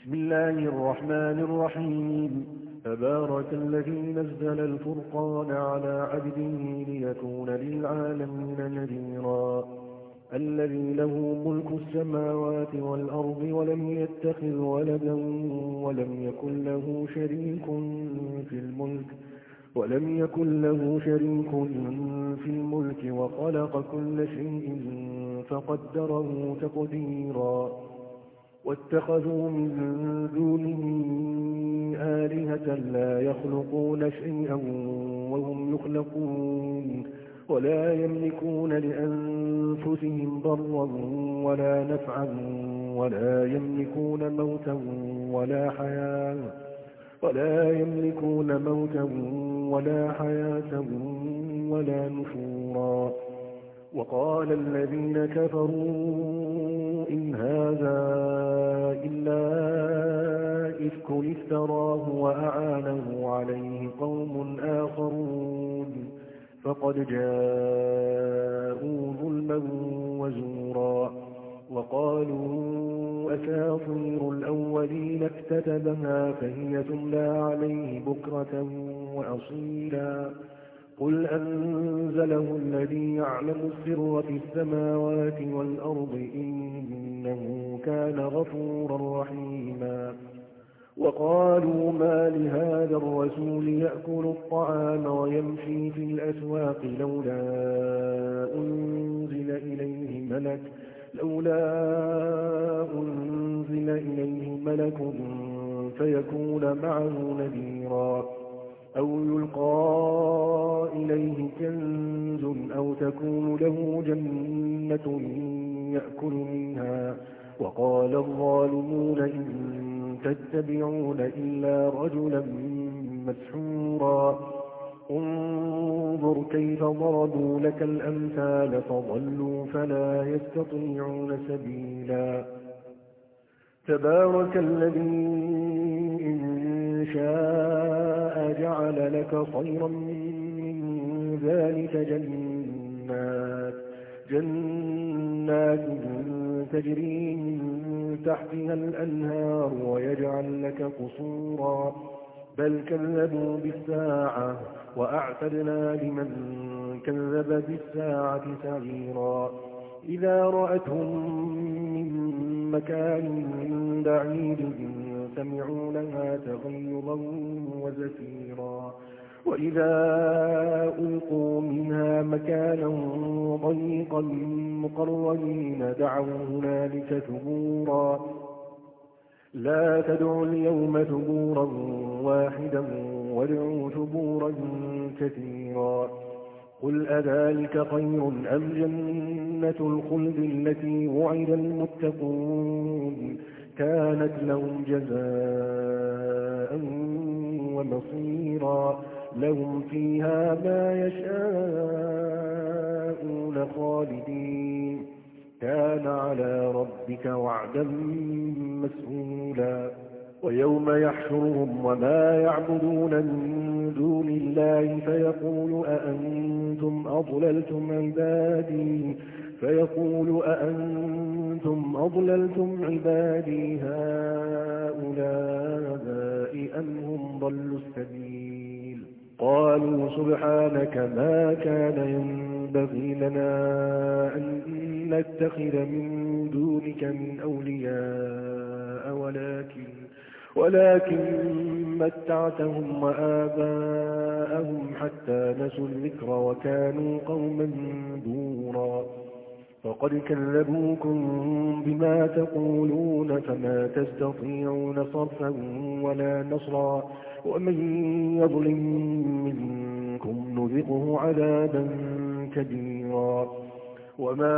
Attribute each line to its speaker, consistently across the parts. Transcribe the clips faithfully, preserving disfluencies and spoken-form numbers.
Speaker 1: بسم الله الرحمن الرحيم. تبارك الذي نزل الفرقان على عبده ليكون للعالمين نذيرا. الذي له ملك السماوات والأرض ولم يتخذ ولدا ولم يكن له شريك في الملك ولم يكن له شريك في الملك وخلق كل شيء فقدره تقديرا. واتخذوا من دونه آلهة لا يخلقون شيئا وهم يخلقون ولا يملكون لأنفسهم ضرا ولا نفعا ولا يملكون موتا ولا حياة ولا يملكون موتا ولا حياة ولا نشورا. وقال الذين كفروا إن هذا إلا إفك افتراه وأعانه عليه قوم آخرون فقد جاءوا ظلما وزورا. وقالوا أساطير الأولين اكتتبها فهي تملى عليه بكرة وأصيلا. قل أنزله الذي يعلم السر في السماوات والأرض إنه كان غفورا رحيما. وقالوا ما لهذا الرسول يأكل الطعام ويمشي في الأسواق لولا أنزل إليه ملك لولا أنزل إليه ملك فيكون معه نذيرا أو يلقى إليه كنز أو تكون له جنة يأكل منها. وقال الظالمون إن تتبعون إلا رجلا مسحورا. انظر كيف ضربوا لك الأمثال فضلوا فلا يستطيعون سبيلا. تبارك الذي إن شاء جعل لك خيرا من ذلك جنات جنات تجري من تحتها الأنهار ويجعل لك قصورا. بل كذبوا بالساعة وأعتدنا لمن كذب بالساعة سعيرا. إذا رأتهم من مكان بعيد سمعوا لها تغيظا وزفيرا. وإذا ألقوا منها مكانا ضيقا مقرنين دعوا هنالك ثبورا. لا تدعوا اليوم ثبورا واحدا وادعوا ثبورا كثيرا. قل أذلك خير أم جنة الخلد التي وعد المتقون كانت لهم جزاء ومصيرا. لهم فيها ما يشاءون خالدين كان على ربك وعدا مسئولا. ويوم يحشرهم وما يعبدون من دون الله فيقول أأنتم أضللتم عبادي فيقول أأنتم أضللتم عبادي هؤلاء أم هم ضلوا السبيل. قالوا سبحانك ما كان ينبغي لنا أن نتخذ من دونك من أولياء ولكن ولكن متعتهم وآباءهم حتى نسوا الذكر وكانوا قوما بورا. فقد كذبوكم بما تقولون فما تستطيعون صرفا ولا نصرا. ومن يظلم منكم نذقه عذابا كبيرا. وما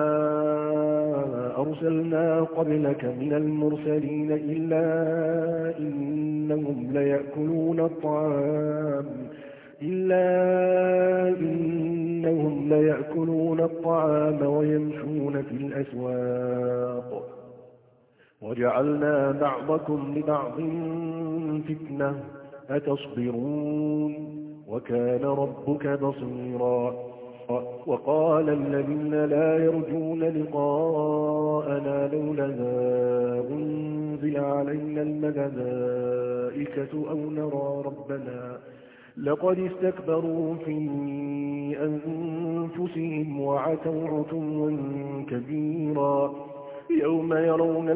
Speaker 1: أرسلنا قبلك من المرسلين إلا إنهم ليأكلون الطعام إلا إنهم ليأكلون الطعام ويمشون في الأسواق وجعلنا بعضكم لبعض فتنة أتصبرون وكان ربك بصيرا. وقال الذين لا يرجون لقاءنا لولا أنزل علينا الملائكة أو نرى ربنا لقد استكبروا في أنفسهم وعتوا عتوا كبيرا يوم يرون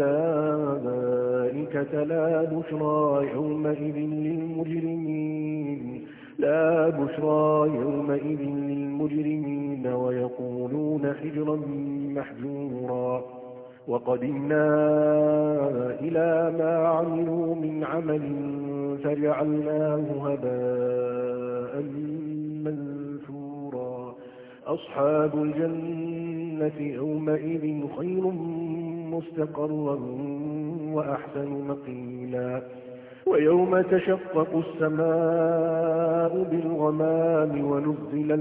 Speaker 1: الملائكة لا بشرى يومئذ للمجرمين لا بشرى يومئذ للمجرمين ويقولون حجرا محجورا وقدمنا إلى ما عملوا من عمل فجعلناه هباء منثورا أصحاب الجنة يومئذ خير مستقرا وأحسن مقيلا ويوم تشقق السماء بالغمام ونزل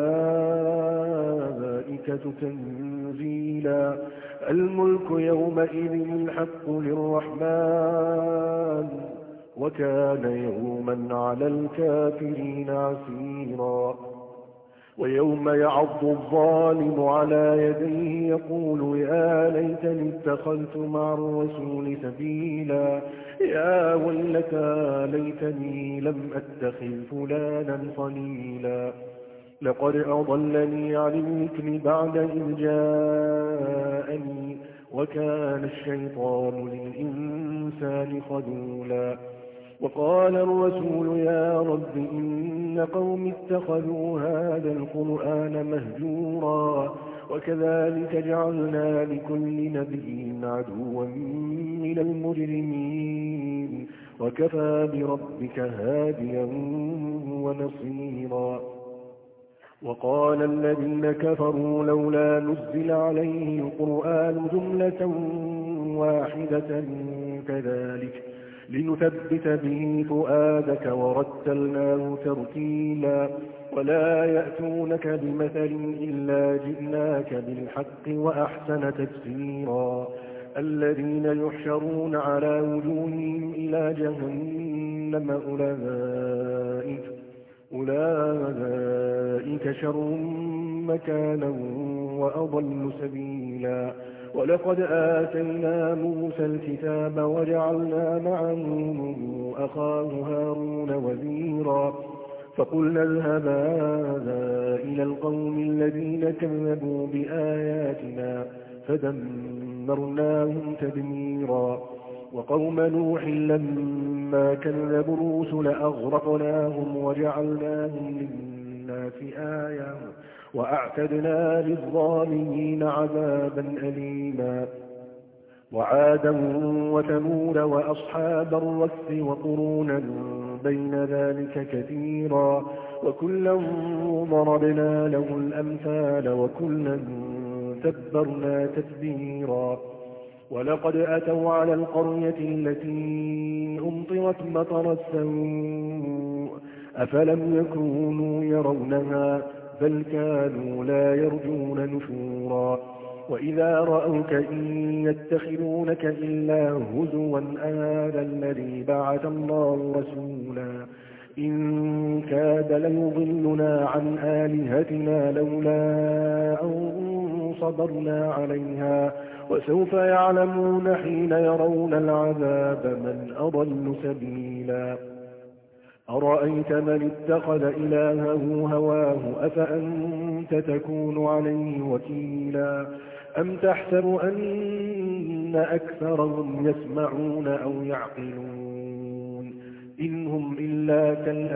Speaker 1: الملائكة تنزيلا الملك يومئذ الحق للرحمن وكان يوما على الكافرين عسيرا ويوم يعض الظالم على يديه يقول يا ليتني اتخذت مع الرسول سبيلا يا ويلتى ليتني لم أتخذ فلانا خليلا لقد أضلني عن الذكر بعد إذ جاءني وكان الشيطان للإنسان خذولا وقال الرسول يا رب إن قوم اتخذوا هذا القرآن مهجورا وكذلك جعلنا لكل نبي عدوا من المجرمين وكفى بربك هاديا ونصيرا وقال الذين كفروا لولا نزل عليه القرآن جملة واحدة كذلك لنثبت به فؤادك ورتلناه ترتيلا ولا يأتونك بمثل إلا جئناك بالحق وأحسن تفسيرا الذين يحشرون على وجوههم إلى جهنم أولئك أولئك شر مكانا وأضل سبيلا ولقد آتينا موسى الكتاب وجعلنا معه أخاه هارون وزيرا فقلنا اذهبا إلى القوم الذين كذبوا بآياتنا فدمرناهم تدميرا وقوم نوح لما كذبوا الرسل أغرقناهم وجعلناهم للناس آية وأعتدنا للظالمين عذابا أليما وعادا وثمود وأصحاب الرس وقرونا بين ذلك كثيرا وكلا ضربنا له الأمثال وكلا تبرنا تتبيرا ولقد أتوا على القرية التي أمطرت مطر السوء أفلم يكونوا يرونها بل كانوا لا يرجون نشورا وإذا رأوك إن يتخذونك إلا هزوا أهذا الذي بعث الله رسولا إن كاد ليضلنا عن آلهتنا لولا أن صبرنا عليها وسوف يعلمون حين يرون العذاب من أضل سبيلا أرأيت من اتخذ إلهه هواه أفأنت تكون عليه وكيلا أم تحسب أن أكثرهم يسمعون أو يعقلون إن هم إلا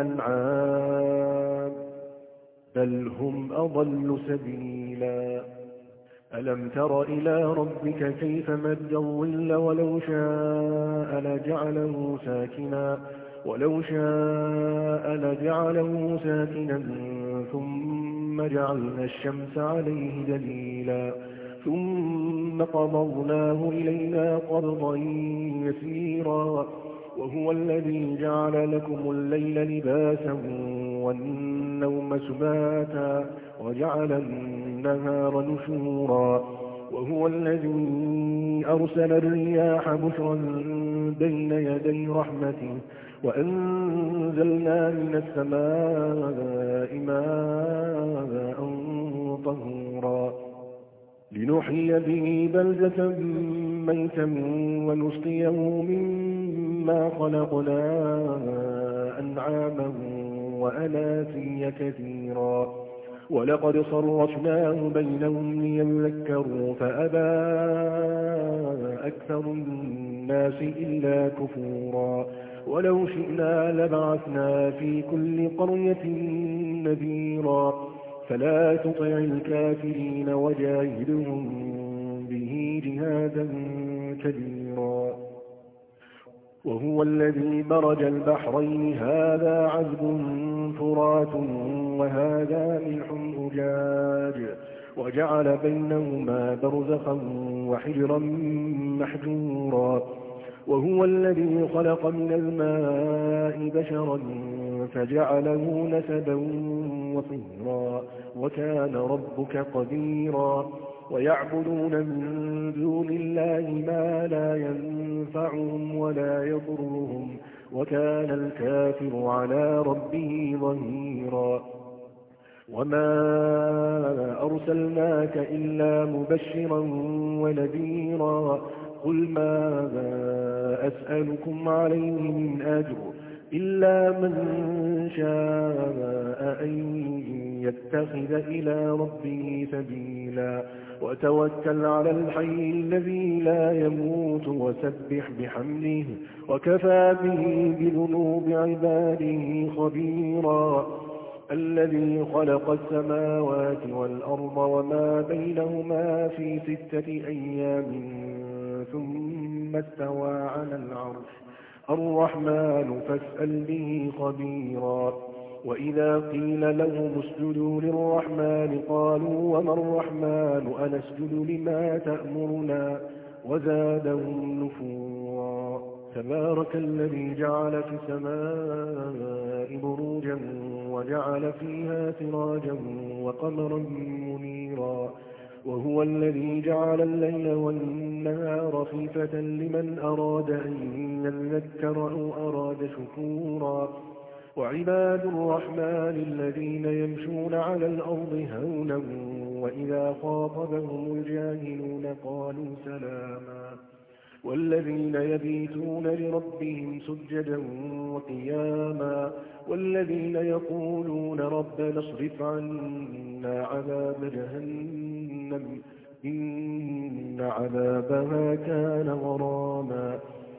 Speaker 1: كالأنعام بل هم أضل سبيلا ألم تر إلى ربك كيف مد الظل ولو شاء لجعله ساكنا ولو شاء لجعله ساكنا ثم جعلنا الشمس عليه دليلا ثم قبضناه إلينا قبضا يسيرا وهو الذي جعل لكم الليل لباسا والنوم سباتا وجعل النهار نشورا وهو الذي أرسل الرياح بشرا بين يدي رحمته وأنزلنا من السماء ماء طهورا لنحيي به بلدة ميتا ونسقيه مما خلقنا أنعاما وأناسيا كثيرا ولقد صرفناه بينهم ليذكروا فأبى أكثر الناس إلا كفورا ولو شئنا لبعثنا في كل قرية نذيرا فلا تطع الكافرين وجاهدهم به جهادا كبيرا وهو الذي مرج البحرين هذا عذب فرات وهذا ملح أجاج وجعل بينهما برزخا وحجرا محجورا وهو الذي خلق من الماء بشرا فجعله نسبا وصهرا وكان ربك قديرا ويعبدون من دون الله ما لا ينفعهم ولا يضرهم وكان الكافر على ربه ظهيرا وما أرسلناك إلا مبشرا ونذيرا قل ماذا أسألكم عليه من أجر إلا من شاء أن يتخذ إلى ربه سبيلا وتوكل على الحي الذي لا يموت وسبح بحمده وكفى به بذنوب عباده خبيرا الذي خلق السماوات والأرض وما بينهما في ستة أيام ثم استوى على العرش الرحمن فاسأل به خبيرا وإذا قيل لهم اسجدوا للرحمن قالوا وما الرحمن أنسجد لما تأمرنا وزادهم نفورا تبارك الذي جعل في السماء بروجا وجعل فيها سراجا وقمرا منيرا وهو الذي جعل الليل والنهار خلفة لمن أراد أن يذكر أو أراد شكورا وعباد الرحمن الذين يمشون على الأرض هونا وإذا خاطبهم الجاهلون قالوا سلاما والذين يبيتون لربهم سجدا وقياما والذين يقولون ربنا اصرف عنا عذاب جهنم إن عذابها كان غراما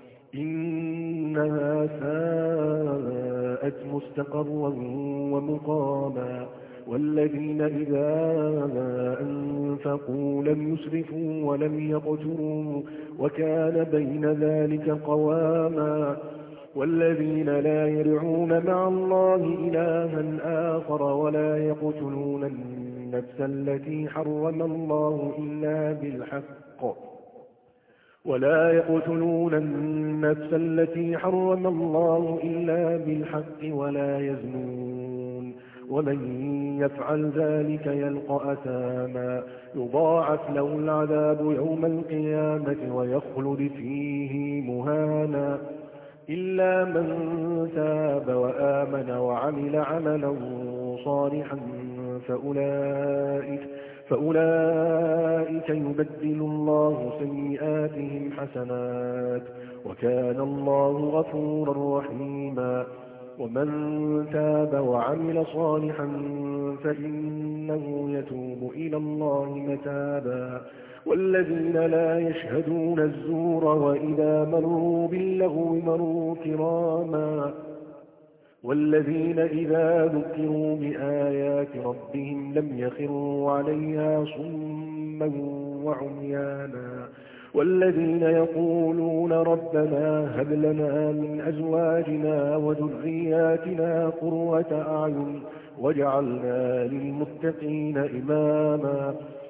Speaker 1: إنها ساءت مستقرا ومقاما والذين إذا أنفقوا لم يسرفوا ولم يقتروا وكان بين ذلك قواما والذين لا يدعون مع الله إلها آخر ولا يقتلون النفس التي حرم الله إلا بالحق ولا يقتلون النفس التي حرم الله إلا بالحق ولا يزنون ومن يفعل ذلك يلقى أثاما يضاعف له العذاب يوم القيامة ويخلد فيه مهانا إلا من تاب وآمن وعمل عملا صالحا فأولئك, فأولئك يبدل الله سيئاتهم حسنات وكان الله غفورا رحيما ومن تاب وعمل صالحا فإنه يتوب إلى الله متابا والذين لا يشهدون الزور وإذا مروا باللغو مروا كراما والذين إذا ذكروا بآيات ربهم لم يخروا عليها صما وعميانا والذين يقولون ربنا هب لنا من أزواجنا وذرياتنا قرة أعين واجعلنا للمتقين إماما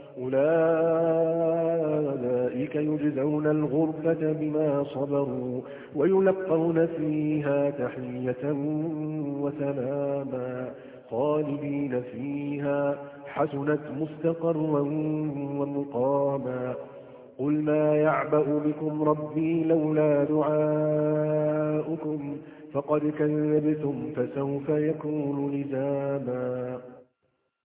Speaker 1: أولئك يجزون الغرفة بما صبروا ويلقون فيها تحية وسلاما خالدين فيها حسنت مستقرا ومقاما قل ما يعبأ بكم ربي لولا دعاؤكم فقد كذبتم فسوف يكون لزاما